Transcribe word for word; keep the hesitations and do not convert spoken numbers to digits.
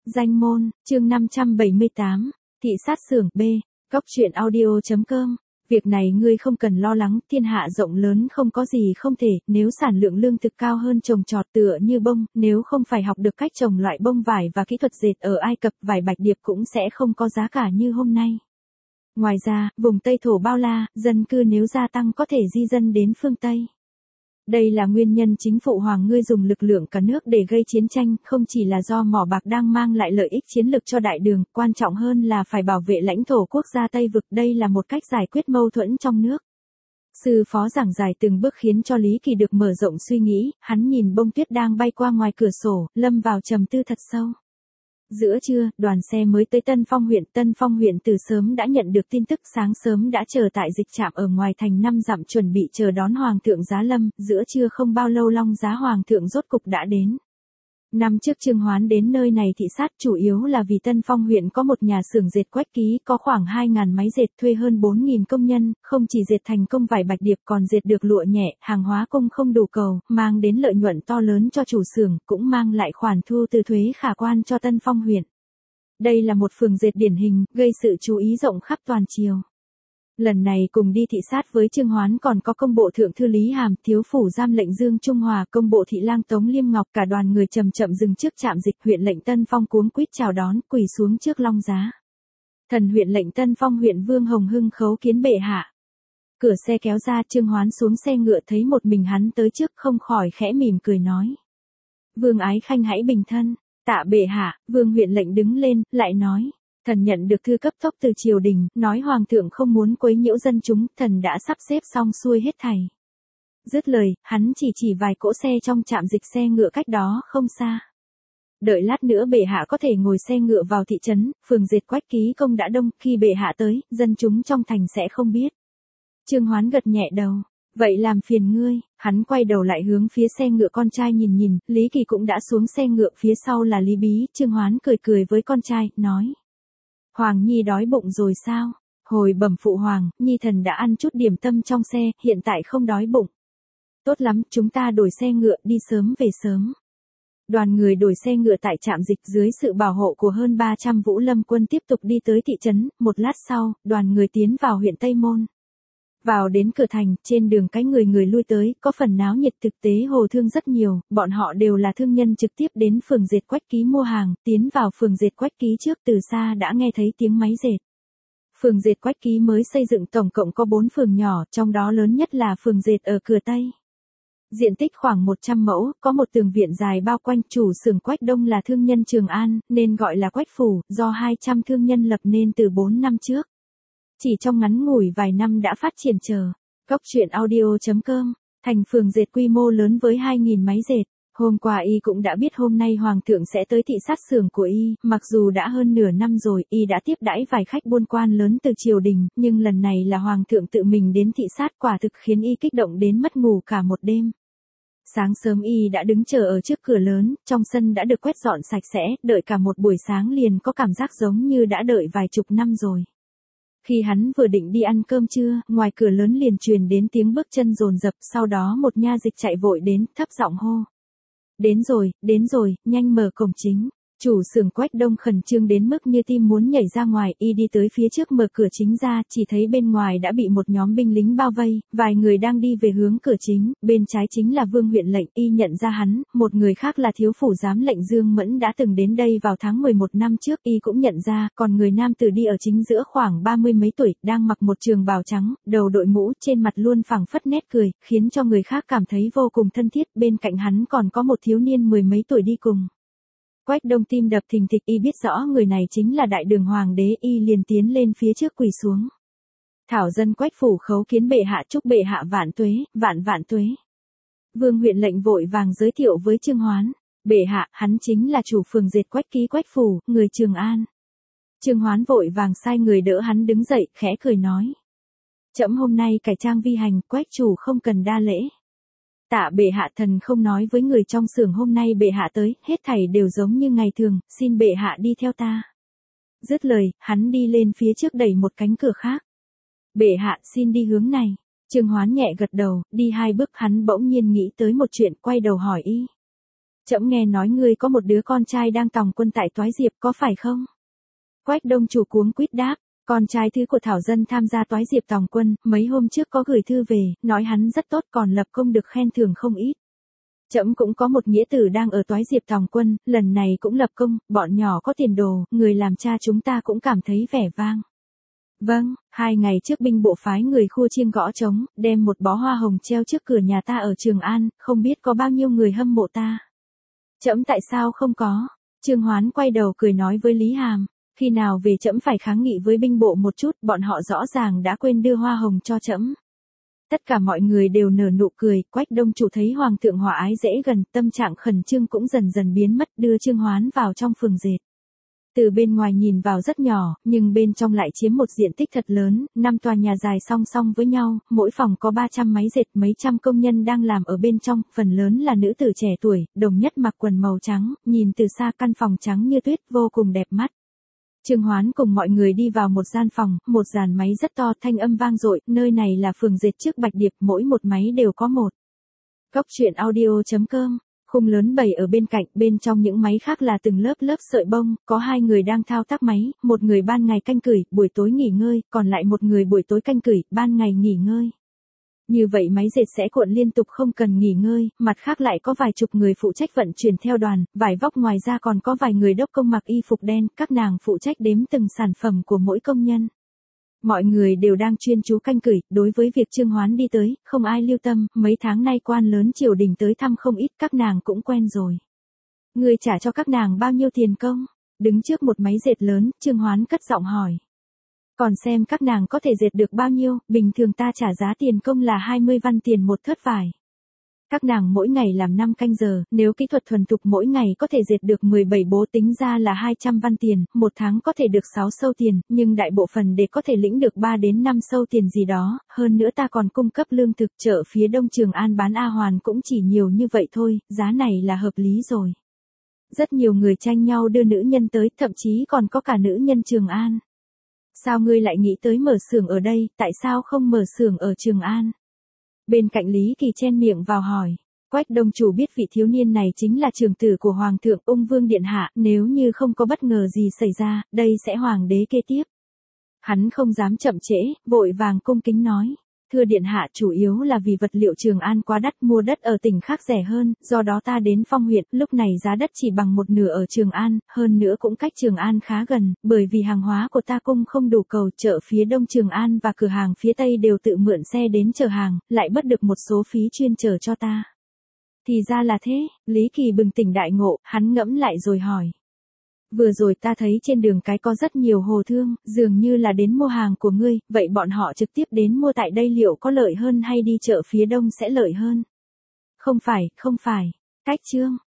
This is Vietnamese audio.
Danh môn, chương năm trăm bảy mươi tám, thị sát xưởng B, góc truyện audio.com. Việc này ngươi không cần lo lắng, thiên hạ rộng lớn không có gì không thể, nếu sản lượng lương thực cao hơn trồng trọt tựa như bông, nếu không phải học được cách trồng loại bông vải và kỹ thuật dệt ở Ai Cập, vải bạch điệp cũng sẽ không có giá cả như hôm nay. Ngoài ra, vùng Tây thổ bao la, dân cư nếu gia tăng có thể di dân đến phương Tây. Đây là nguyên nhân chính phụ hoàng ngươi dùng lực lượng cả nước để gây chiến tranh, không chỉ là do mỏ bạc đang mang lại lợi ích chiến lược cho đại đường, quan trọng hơn là phải bảo vệ lãnh thổ quốc gia Tây vực, đây là một cách giải quyết mâu thuẫn trong nước. Sư phó giảng giải từng bước khiến cho Lý Kỳ được mở rộng suy nghĩ, hắn nhìn bông tuyết đang bay qua ngoài cửa sổ, lâm vào trầm tư thật sâu. Giữa trưa, đoàn xe mới tới Tân Phong huyện. Tân Phong huyện từ sớm đã nhận được tin tức, sáng sớm đã chờ tại dịch trạm ở ngoài thành năm dặm chuẩn bị chờ đón Hoàng thượng Giá Lâm. Giữa trưa không bao lâu Long Giá Hoàng thượng rốt cục đã đến. Năm trước Trương Hoán đến nơi này thị sát chủ yếu là vì Tân Phong huyện có một nhà xưởng dệt Quách Ký, có khoảng hai nghìn máy dệt, thuê hơn bốn nghìn công nhân, không chỉ dệt thành công vải bạch điệp còn dệt được lụa nhẹ, hàng hóa cung không đủ cầu, mang đến lợi nhuận to lớn cho chủ xưởng, cũng mang lại khoản thu từ thuế khả quan cho Tân Phong huyện. Đây là một phường dệt điển hình, gây sự chú ý rộng khắp toàn triều. Lần này cùng đi thị sát với Trương Hoán còn có công bộ thượng thư Lý Hàm, thiếu phủ giam lệnh Dương Trung Hòa, công bộ thị lang Tống Liêm Ngọc, cả đoàn người chậm chậm dừng trước trạm dịch. Huyện lệnh Tân Phong cuống quýt chào đón, quỳ xuống trước Long Giá. Thần huyện lệnh Tân Phong huyện Vương Hồng Hưng khấu kiến bệ hạ. Cửa xe kéo ra, Trương Hoán xuống xe ngựa thấy một mình hắn tới trước, không khỏi khẽ mỉm cười nói: Vương ái khanh hãy bình thân. Tạ bệ hạ. Vương huyện lệnh đứng lên, lại nói: Thần nhận được thư cấp tốc từ triều đình, nói hoàng thượng không muốn quấy nhiễu dân chúng, thần đã sắp xếp xong xuôi hết thảy. Dứt lời, hắn chỉ chỉ vài cỗ xe trong trạm dịch xe ngựa cách đó không xa. Đợi lát nữa bệ hạ có thể ngồi xe ngựa vào thị trấn, phường dệt Quách Ký công đã đông, khi bệ hạ tới, dân chúng trong thành sẽ không biết. Trương Hoán gật nhẹ đầu. Vậy làm phiền ngươi. Hắn quay đầu lại hướng phía xe ngựa con trai nhìn nhìn, Lý Kỳ cũng đã xuống xe ngựa, phía sau là Lý Bí. Trương Hoán cười cười với con trai, nói: Hoàng Nhi đói bụng rồi sao? Hồi bẩm phụ hoàng, Nhi thần đã ăn chút điểm tâm trong xe, hiện tại không đói bụng. Tốt lắm, chúng ta đổi xe ngựa, đi sớm về sớm. Đoàn người đổi xe ngựa tại trạm dịch, dưới sự bảo hộ của hơn ba trăm Vũ Lâm quân tiếp tục đi tới thị trấn. Một lát sau, đoàn người tiến vào huyện Tây Môn. Vào đến cửa thành, trên đường cái người người lui tới, có phần náo nhiệt, thực tế hồ thương rất nhiều, bọn họ đều là thương nhân trực tiếp đến phường dệt Quách Ký mua hàng, tiến vào phường dệt Quách Ký trước từ xa đã nghe thấy tiếng máy dệt. Phường dệt Quách Ký mới xây dựng tổng cộng có bốn phường nhỏ, trong đó lớn nhất là phường dệt ở cửa Tây. Diện tích khoảng một trăm mẫu, có một tường viện dài bao quanh, chủ xưởng Quách Đông là thương nhân Trường An, nên gọi là Quách Phủ, do hai trăm thương nhân lập nên từ bốn năm trước. Chỉ trong ngắn ngủi vài năm đã phát triển chờ. Góc truyện audio.com, thành phường dệt quy mô lớn với hai nghìn máy dệt. Hôm qua y cũng đã biết hôm nay hoàng thượng sẽ tới thị sát xưởng của y, mặc dù đã hơn nửa năm rồi, y đã tiếp đãi vài khách buôn quan lớn từ triều đình, nhưng lần này là hoàng thượng tự mình đến thị sát, quả thực khiến y kích động đến mất ngủ cả một đêm. Sáng sớm y đã đứng chờ ở trước cửa lớn, trong sân đã được quét dọn sạch sẽ, đợi cả một buổi sáng liền có cảm giác giống như đã đợi vài chục năm rồi. Khi hắn vừa định đi ăn cơm trưa, ngoài cửa lớn liền truyền đến tiếng bước chân dồn dập, sau đó một nha dịch chạy vội đến, thấp giọng hô: Đến rồi, đến rồi, nhanh mở cổng chính. Chủ xưởng Quách Đông khẩn trương đến mức như tim muốn nhảy ra ngoài, y đi tới phía trước mở cửa chính ra, chỉ thấy bên ngoài đã bị một nhóm binh lính bao vây, vài người đang đi về hướng cửa chính, bên trái chính là Vương huyện lệnh, y nhận ra hắn, một người khác là thiếu phủ giám lệnh Dương Mẫn đã từng đến đây vào tháng mười một năm trước, y cũng nhận ra, còn người nam tử đi ở chính giữa khoảng ba mươi mấy tuổi, đang mặc một trường bào trắng, đầu đội mũ, trên mặt luôn phảng phất nét cười, khiến cho người khác cảm thấy vô cùng thân thiết, bên cạnh hắn còn có một thiếu niên mười mấy tuổi đi cùng. Quách Đông tim đập thình thịch, y biết rõ người này chính là đại đường hoàng đế, y liền tiến lên phía trước quỳ xuống. Thảo dân Quách Phủ khấu kiến bệ hạ, chúc bệ hạ vạn tuế, vạn vạn tuế. Vương huyện lệnh vội vàng giới thiệu với Trương Hoán: Bệ hạ, hắn chính là chủ phường dệt Quách Ký Quách Phủ, người Trường An. Trương Hoán vội vàng sai người đỡ hắn đứng dậy, khẽ cười nói: Trẫm hôm nay cải trang vi hành, Quách chủ không cần đa lễ. Tạ bệ hạ, thần không nói với người trong xưởng hôm nay bệ hạ tới, hết thảy đều giống như ngày thường, xin bệ hạ đi theo ta. Dứt lời, hắn đi lên phía trước đẩy một cánh cửa khác. Bệ hạ, xin đi hướng này. Trương Hoán nhẹ gật đầu, đi hai bước hắn bỗng nhiên nghĩ tới một chuyện, quay đầu hỏi y: Trẫm nghe nói ngươi có một đứa con trai đang tòng quân tại Toái Diệp có phải không? Quách Đông Chủ cuống quýt đáp, con trai thứ của Thảo Dân tham gia Toái Diệp tòng quân, mấy hôm trước có gửi thư về, nói hắn rất tốt còn lập công được khen thưởng không ít. Trẫm cũng có một nghĩa tử đang ở Toái Diệp tòng quân, lần này cũng lập công, bọn nhỏ có tiền đồ, người làm cha chúng ta cũng cảm thấy vẻ vang. Vâng, hai ngày trước binh bộ phái người khua chiêng gõ trống, đem một bó hoa hồng treo trước cửa nhà ta ở Trường An, không biết có bao nhiêu người hâm mộ ta. Trẫm tại sao không có? Trương Hoán quay đầu cười nói với Lý Hàm, khi nào về trẫm phải kháng nghị với binh bộ một chút, bọn họ rõ ràng đã quên đưa hoa hồng cho trẫm. Tất cả mọi người đều nở nụ cười, Quách Đông Chủ thấy hoàng thượng hòa ái dễ gần, tâm trạng khẩn trương cũng dần dần biến mất, đưa Trương Hoán vào trong phường dệt. Từ bên ngoài nhìn vào rất nhỏ, nhưng bên trong lại chiếm một diện tích thật lớn, năm tòa nhà dài song song với nhau, mỗi phòng có ba trăm máy dệt, mấy trăm công nhân đang làm ở bên trong, phần lớn là nữ tử trẻ tuổi, đồng nhất mặc quần màu trắng, nhìn từ xa căn phòng trắng như tuyết, vô cùng đẹp mắt. Trương Hoán cùng mọi người đi vào một gian phòng, một dàn máy rất to, thanh âm vang dội, nơi này là phường dệt trước Bạch Điệp, mỗi một máy đều có một. Góc truyện audio chấm com. Khung lớn bày ở bên cạnh, bên trong những máy khác là từng lớp lớp sợi bông, có hai người đang thao tác máy, một người ban ngày canh cửi, buổi tối nghỉ ngơi, còn lại một người buổi tối canh cửi, ban ngày nghỉ ngơi. Như vậy máy dệt sẽ cuộn liên tục không cần nghỉ ngơi, mặt khác lại có vài chục người phụ trách vận chuyển theo đoàn, vải vóc ngoài ra còn có vài người đốc công mặc y phục đen, các nàng phụ trách đếm từng sản phẩm của mỗi công nhân. Mọi người đều đang chuyên chú canh cửi, đối với việc Trương Hoán đi tới, không ai lưu tâm, mấy tháng nay quan lớn triều đình tới thăm không ít, các nàng cũng quen rồi. Người trả cho các nàng bao nhiêu tiền công? Đứng trước một máy dệt lớn, Trương Hoán cất giọng hỏi. Còn xem các nàng có thể dệt được bao nhiêu, bình thường ta trả giá tiền công là hai mươi văn tiền một thớt vải. Các nàng mỗi ngày làm năm canh giờ, nếu kỹ thuật thuần thục mỗi ngày có thể dệt được mười bảy bố tính ra là hai trăm văn tiền, một tháng có thể được sáu sâu tiền, nhưng đại bộ phận để có thể lĩnh được ba đến năm sâu tiền gì đó, hơn nữa ta còn cung cấp lương thực, chợ phía Đông Trường An bán A Hoàn cũng chỉ nhiều như vậy thôi, giá này là hợp lý rồi. Rất nhiều người tranh nhau đưa nữ nhân tới, thậm chí còn có cả nữ nhân Trường An. Sao ngươi lại nghĩ tới mở xưởng ở đây, tại sao không mở xưởng ở Trường An? Bên cạnh Lý Kỳ chen miệng vào hỏi. Quách Đông Chủ biết vị thiếu niên này chính là trưởng tử của Hoàng thượng Ung Vương Điện Hạ, nếu như không có bất ngờ gì xảy ra, đây sẽ Hoàng đế kế tiếp. Hắn không dám chậm trễ, vội vàng cung kính nói. Thưa Điện Hạ, chủ yếu là vì vật liệu Trường An quá đắt, mua đất ở tỉnh khác rẻ hơn, do đó ta đến Phong huyện, lúc này giá đất chỉ bằng một nửa ở Trường An, hơn nữa cũng cách Trường An khá gần, bởi vì hàng hóa của ta cung không đủ cầu, chợ phía Đông Trường An và cửa hàng phía Tây đều tự mượn xe đến chở hàng, lại bất được một số phí chuyên chở cho ta. Thì ra là thế, Lý Kỳ bừng tỉnh đại ngộ, hắn ngẫm lại rồi hỏi. Vừa rồi ta thấy trên đường cái có rất nhiều hồ thương, dường như là đến mua hàng của ngươi, vậy bọn họ trực tiếp đến mua tại đây liệu có lợi hơn hay đi chợ phía Đông sẽ lợi hơn? Không phải, không phải. Cách Trương,